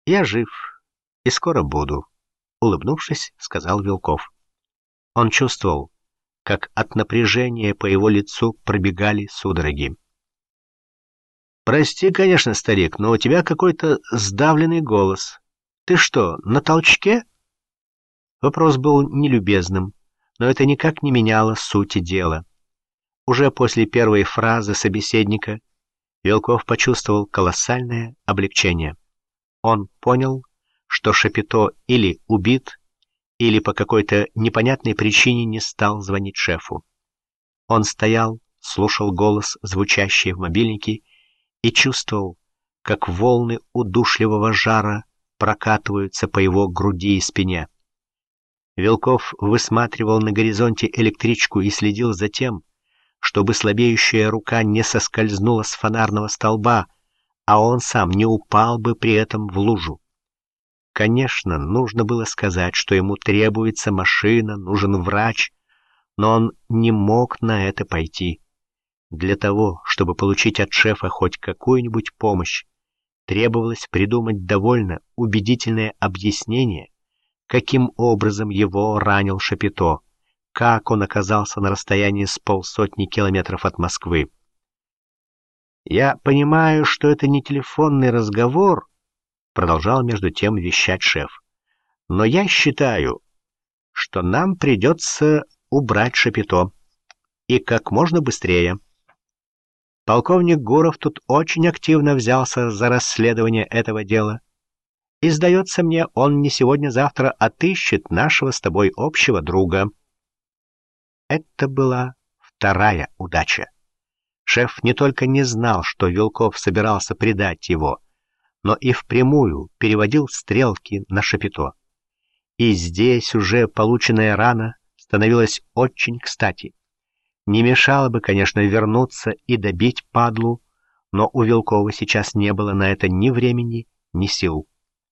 «Я жив и скоро буду», — улыбнувшись, сказал Вилков. Он чувствовал, как от напряжения по его лицу пробегали судороги. «Прости, конечно, старик, но у тебя какой-то сдавленный голос. Ты что, на толчке?» Вопрос был нелюбезным, но это никак не меняло сути дела. Уже после первой фразы собеседника Вилков почувствовал колоссальное облегчение. Он понял, что Шапито или убит, или по какой-то непонятной причине не стал звонить шефу. Он стоял, слушал голос, звучащий в мобильнике, и чувствовал, как волны удушливого жара прокатываются по его груди и спине. Вилков высматривал на горизонте электричку и следил за тем, чтобы слабеющая рука не соскользнула с фонарного столба, а он сам не упал бы при этом в лужу. Конечно, нужно было сказать, что ему требуется машина, нужен врач, но он не мог на это пойти. Для того, чтобы получить от шефа хоть какую-нибудь помощь, требовалось придумать довольно убедительное объяснение, каким образом его ранил Шапито, как он оказался на расстоянии с 50 километров от Москвы. «Я понимаю, что это не телефонный разговор», — продолжал между тем вещать шеф, «но я считаю, что нам придется убрать Шапито, и как можно быстрее. Полковник Гуров тут очень активно взялся за расследование этого дела, и, сдается мне, он не сегодня-завтра отыщет нашего с тобой общего друга». Это была вторая удача. Шеф не только не знал, что Вилков собирался предать его, но и впрямую переводил стрелки на Шапито. И здесь уже полученная рана становилась очень кстати. Не мешало бы, конечно, вернуться и добить падлу, но у Вилкова сейчас не было на это ни времени, ни сил.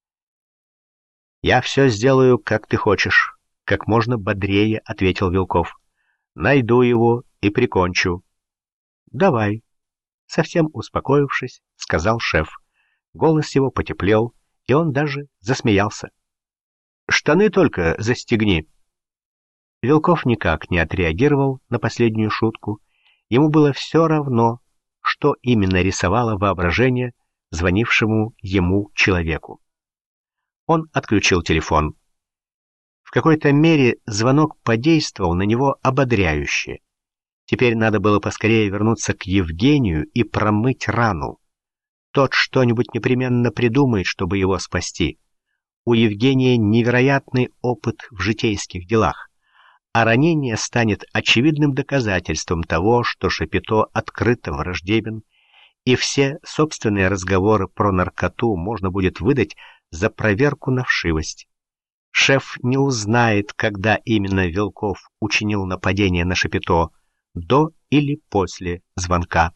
«Я все сделаю, как ты хочешь», — как можно бодрее ответил Вилков. «Найду его и прикончу». «Давай», — совсем успокоившись, сказал шеф. Голос его потеплел, и он даже засмеялся. «Штаны только застегни». Вилков никак не отреагировал на последнюю шутку. Ему было все равно, что именно рисовало воображение звонившему ему человеку. Он отключил телефон. В какой-то мере звонок подействовал на него ободряюще. Теперь надо было поскорее вернуться к Евгению и промыть рану. Тот что-нибудь непременно придумает, чтобы его спасти. У Евгения невероятный опыт в житейских делах, а ранение станет очевидным доказательством того, что Шапито открыто враждебен, и все собственные разговоры про наркоту можно будет выдать за проверку на вшивость. Шеф не узнает, когда именно Вилков учинил нападение на Шапито, до или после звонка.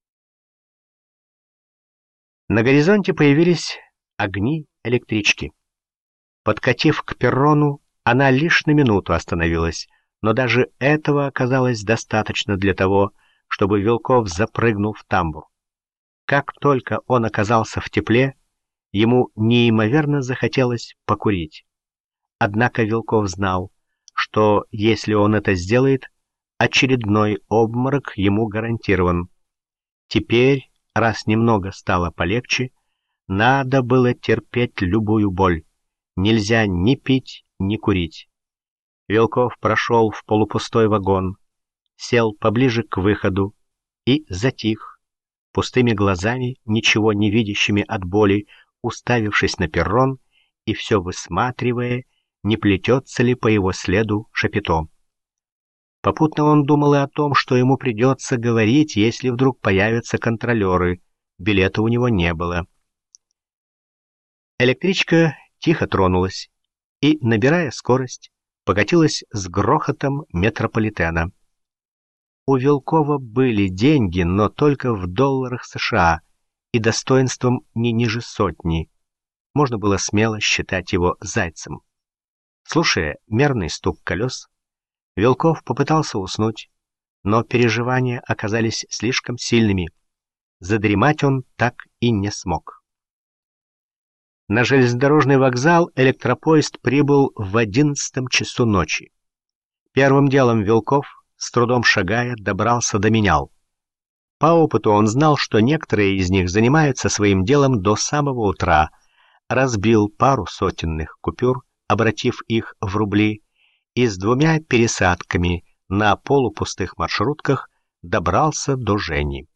На горизонте появились огни электрички. Подкатив к перрону, она лишь на минуту остановилась, но даже этого оказалось достаточно для того, чтобы Вилков запрыгнул в тамбур. Как только он оказался в тепле, ему неимоверно захотелось покурить. Однако Вилков знал, что если он это сделает, очередной обморок ему гарантирован. Теперь, раз немного стало полегче, надо было терпеть любую боль. Нельзя ни пить, ни курить. Вилков прошел в полупустой вагон, сел поближе к выходу и затих, пустыми глазами, ничего не видящими от боли, уставившись на перрон и все высматривая, не плетется ли по его следу Шапито. Попутно он думал и о том, что ему придется говорить, если вдруг появятся контролеры. Билета у него не было. Электричка тихо тронулась и, набирая скорость, покатилась с грохотом метрополитена. У Вилкова были деньги, но только в долларах США и достоинством не ниже 100. Можно было смело считать его зайцем. Слушая мерный стук колес, Вилков попытался уснуть, но переживания оказались слишком сильными. Задремать он так и не смог. На железнодорожный вокзал электропоезд прибыл в 11 часу ночи. Первым делом Вилков, с трудом шагая, добрался до менял. По опыту он знал, что некоторые из них занимаются своим делом до самого утра, разбил пару сотенных купюр, обратив их в рубли, и с 2 пересадками на полупустых маршрутках добрался до Жени.